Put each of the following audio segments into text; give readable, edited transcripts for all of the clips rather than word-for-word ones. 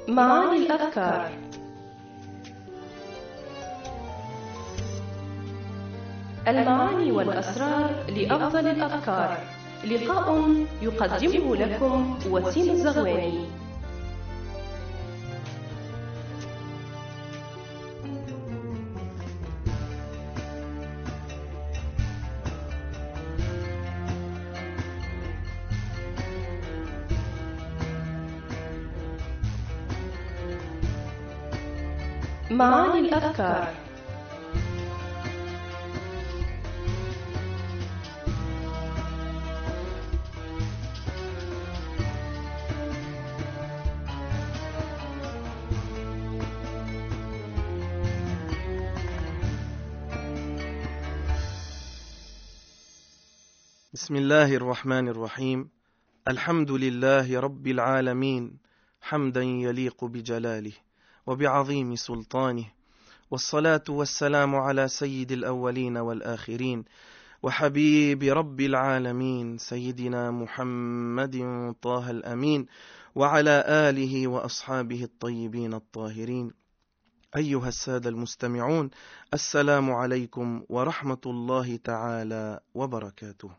معاني الأفكار. المعاني والأسرار لأفضل الأفكار. لقاء يقدمه لكم وسيم الزغواني. معاني الأفكار. بسم الله الرحمن الرحيم. الحمد لله رب العالمين حمدا يليق بجلاله وبعظيم سلطانه، والصلاة والسلام على سيد الأولين والآخرين وحبيب رب العالمين سيدنا محمد طه الأمين، وعلى آله وأصحابه الطيبين الطاهرين. أيها السادة المستمعون، السلام عليكم ورحمة الله تعالى وبركاته.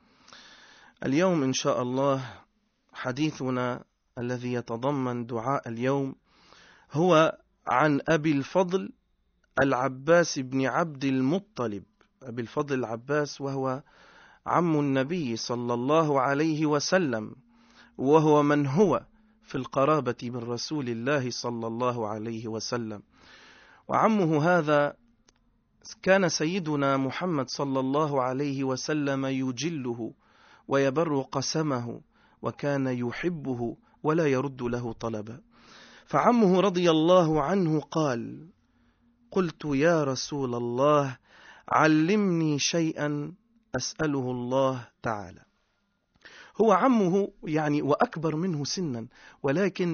اليوم إن شاء الله حديثنا الذي يتضمن دعاء اليوم هو عن أبي الفضل العباس بن عبد المطلب. أبي الفضل العباس وهو عم النبي صلى الله عليه وسلم، وهو من هو في القرابة من رسول الله صلى الله عليه وسلم. وعمه هذا كان سيدنا محمد صلى الله عليه وسلم يجله ويبر قسمه، وكان يحبه ولا يرد له طلبا. فعمه رضي الله عنه قال: قلت يا رسول الله علمني شيئا أسأله الله تعالى. هو عمه وأكبر منه سنا، ولكن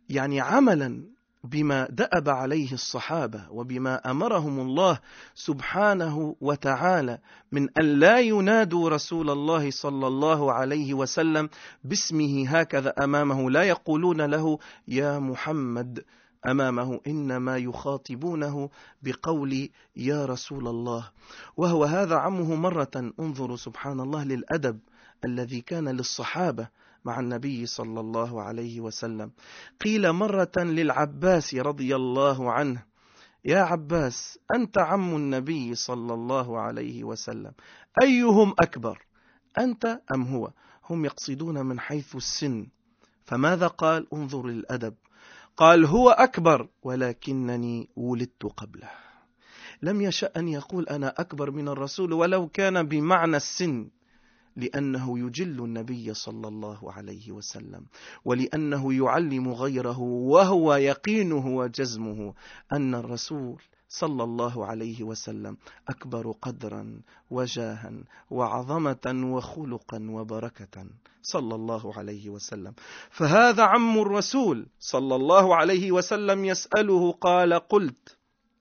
عملا بما دأب عليه الصحابة وبما أمرهم الله سبحانه وتعالى من أن لا ينادوا رسول الله صلى الله عليه وسلم باسمه هكذا أمامه، لا يقولون له يا محمد أمامه، إنما يخاطبونه بقول يا رسول الله. وهو هذا عمه مرة، انظروا سبحان الله للأدب الذي كان للصحابة مع النبي صلى الله عليه وسلم. قيل مرة للعباس رضي الله عنه: يا عباس، أنت عم النبي صلى الله عليه وسلم، أيهم أكبر، أنت أم هو؟ هم يقصدون من حيث السن. فماذا قال؟ انظر للأدب، قال: هو أكبر ولكنني ولدت قبله. لم يشأ أن يقول أنا أكبر من الرسول ولو كان بمعنى السن، لأنه يجل النبي صلى الله عليه وسلم، ولأنه يعلم غيره، وهو يقينه وجزمه أن الرسول صلى الله عليه وسلم أكبر قدرا وجاها وعظمة وخلقا وبركة صلى الله عليه وسلم. فهذا عم الرسول صلى الله عليه وسلم يسأله، قال: قلت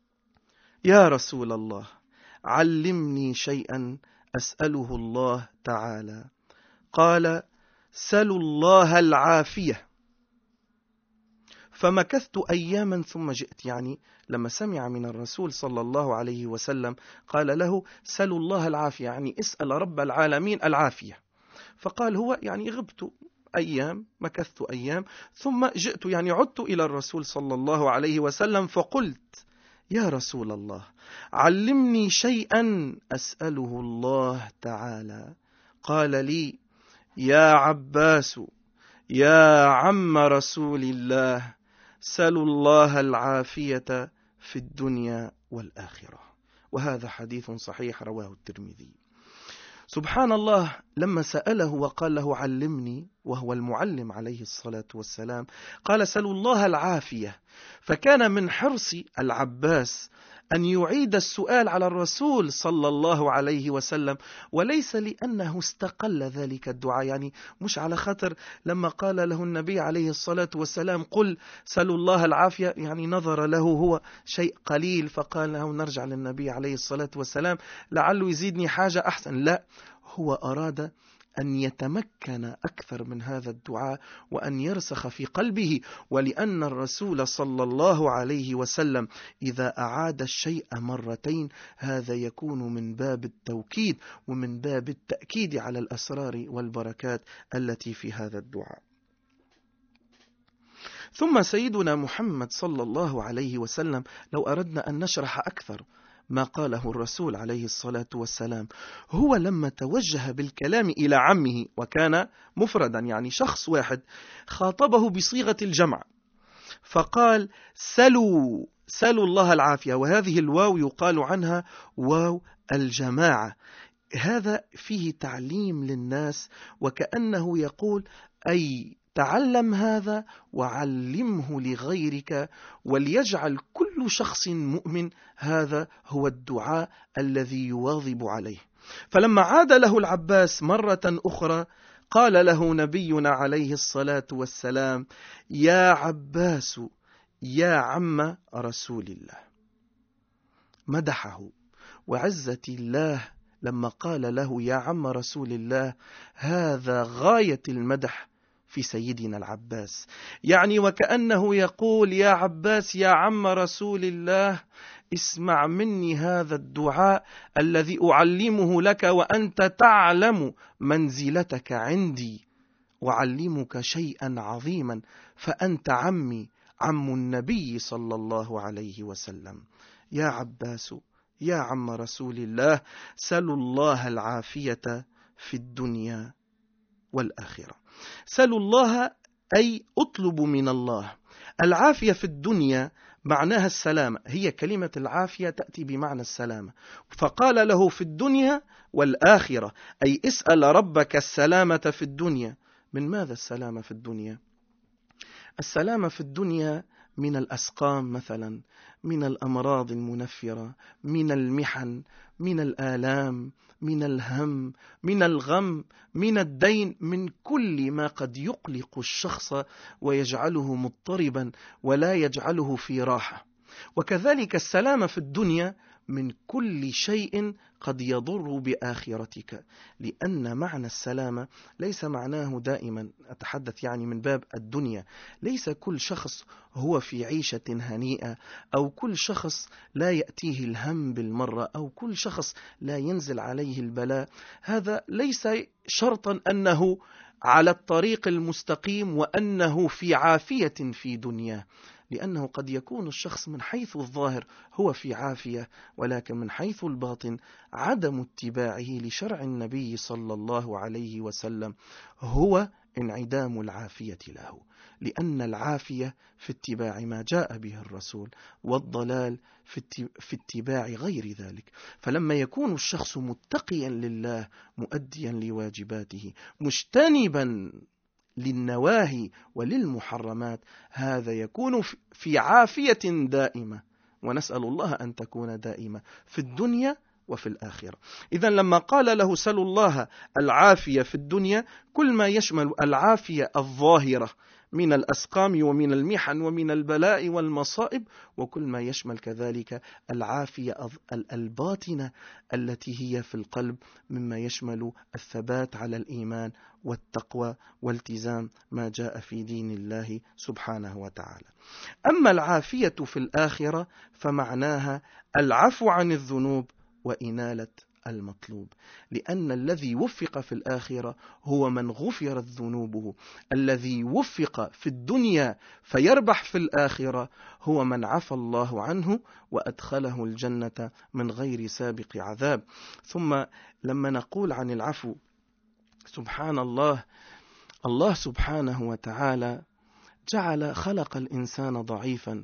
يا رسول الله علمني شيئا أسأله الله تعالى. قال: سلوا الله العافية. فمكثت أياما ثم جئت. لما سمع من الرسول صلى الله عليه وسلم قال له سلوا الله العافية، اسأل رب العالمين العافية. فقال هو غبت أيام، مكثت أيام ثم جئت، عدت إلى الرسول صلى الله عليه وسلم فقلت: يا رسول الله علمني شيئا أسأله الله تعالى. قال لي: يا عباس يا عم رسول الله، سلوا الله العافية في الدنيا والآخرة. وهذا حديث صحيح رواه الترمذي. سبحان الله، لما سأله وقال له علمني، وهو المعلم عليه الصلاة والسلام، قال سلوا الله العافية. فكان من حرص العباس أن يعيد السؤال على الرسول صلى الله عليه وسلم، وليس لأنه استقل ذلك الدعاء، مش على خاطر لما قال له النبي عليه الصلاة والسلام قل سلوا الله العافية نظر له هو شيء قليل فقال له نرجع للنبي عليه الصلاة والسلام لعله يزيدني حاجة أحسن. لا، هو أراد أن يتمكن أكثر من هذا الدعاء وأن يرسخ في قلبه، ولأن الرسول صلى الله عليه وسلم إذا أعاد الشيء مرتين هذا يكون من باب التوكيد ومن باب التأكيد على الأسرار والبركات التي في هذا الدعاء. ثم سيدنا محمد صلى الله عليه وسلم، لو أردنا أن نشرح أكثر ما قاله الرسول عليه الصلاة والسلام، هو لما توجه بالكلام إلى عمه وكان مفردا يعني شخص واحد، خاطبه بصيغة الجمع فقال سلوا الله العافية، وهذه الواو يقال عنها واو الجماعة. هذا فيه تعليم للناس، وكأنه يقول أي تعلم هذا وعلمه لغيرك، وليجعل كل شخص مؤمن هذا هو الدعاء الذي يواظب عليه. فلما عاد له العباس مرة أخرى قال له نبينا عليه الصلاة والسلام يا عباس يا عم رسول الله، مدحه وعزة الله لما قال له يا عم رسول الله، هذا غاية المدح في سيدنا العباس، يعني وكأنه يقول يا عباس يا عم رسول الله اسمع مني هذا الدعاء الذي أعلمه لك وأنت تعلم منزلتك عندي، أعلمك شيئا عظيما، فأنت عمي عم النبي صلى الله عليه وسلم. يا عباس يا عم رسول الله سلوا الله العافية في الدنيا والآخرة. سلوا الله أي اطلبوا من الله العافية في الدنيا، معناها السلامة، هي كلمة العافية تأتي بمعنى السلامة، فقال له في الدنيا والآخرة، أي اسأل ربك السلامة في الدنيا. من ماذا السلامة في الدنيا؟ السلامة في الدنيا من الأسقام مثلا، من الأمراض المنفرة، من المحن، من الآلام، من الهم، من الغم، من الدين، من كل ما قد يقلق الشخص ويجعله مضطربا ولا يجعله في راحة. وكذلك السلامة في الدنيا من كل شيء قد يضر بآخرتك، لأن معنى السلامة ليس معناه دائما، أتحدث يعني من باب الدنيا، ليس كل شخص هو في عيشة هنيئة، أو كل شخص لا يأتيه الهم بالمرة، أو كل شخص لا ينزل عليه البلاء. هذا ليس شرطا أنه على الطريق المستقيم وأنه في عافية في دنياه، لأنه قد يكون الشخص من حيث الظاهر هو في عافية، ولكن من حيث الباطن عدم اتباعه لشرع النبي صلى الله عليه وسلم هو انعدام العافية له، لأن العافية في اتباع ما جاء به الرسول، والضلال في اتباع غير ذلك. فلما يكون الشخص متقيا لله مؤديا لواجباته مجتنبا للنواهي وللمحرمات، هذا يكون في عافية دائمة، ونسأل الله أن تكون دائمة في الدنيا وفي الآخرة. إذن لما قال له سلوا الله العافية في الدنيا، كل ما يشمل العافية الظاهرة من الأسقام ومن المحن ومن البلاء والمصائب، وكل ما يشمل كذلك العافية الباطنة التي هي في القلب، مما يشمل الثبات على الإيمان والتقوى والتزام ما جاء في دين الله سبحانه وتعالى. أما العافية في الآخرة فمعناها العفو عن الذنوب وإنالة المطلوب، لأن الذي وفق في الآخرة هو من غفرت ذنوبه، الذي وفق في الدنيا فيربح في الآخرة هو من عفى الله عنه وأدخله الجنة من غير سابق عذاب. ثم لما نقول عن العفو، سبحان الله، الله سبحانه وتعالى خلق الإنسان ضعيفا،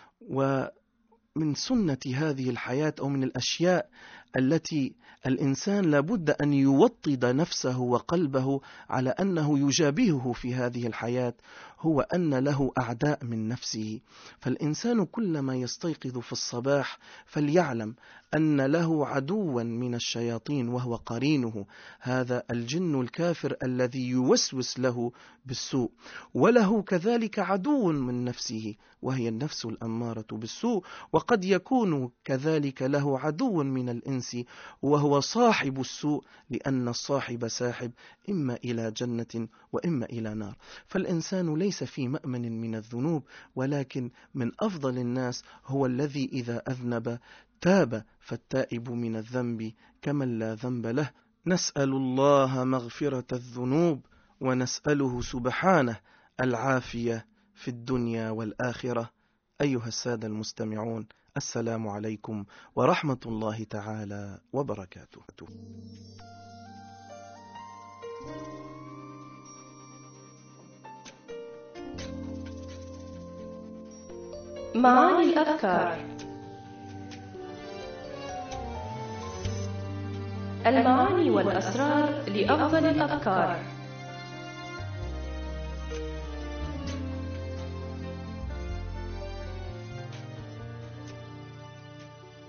ومن سنة هذه الحياة أو من الأشياء التي الإنسان لابد أن يوطد نفسه وقلبه على أنه يجابهه في هذه الحياة هو أن له أعداء من نفسه. فالإنسان كلما يستيقظ في الصباح فليعلم أن له عدوا من الشياطين وهو قرينه، هذا الجن الكافر الذي يوسوس له بالسوء، وله كذلك عدو من نفسه وهي النفس الأمارة بالسوء، وقد يكون كذلك له عدو من الإنسان الإنس وهو صاحب السوء، لأن الصاحب ساحب إما إلى جنة وإما إلى نار. فالإنسان ليس في مأمن من الذنوب، ولكن من أفضل الناس هو الذي إذا أذنب تاب، فالتائب من الذنب كمن لا ذنب له. نسأل الله مغفرة الذنوب، ونسأله سبحانه العافية في الدنيا والآخرة. أيها السادة المستمعون، السلام عليكم ورحمة الله تعالى وبركاته. معاني الأذكار. المعاني والأسرار لأفضل الأذكار.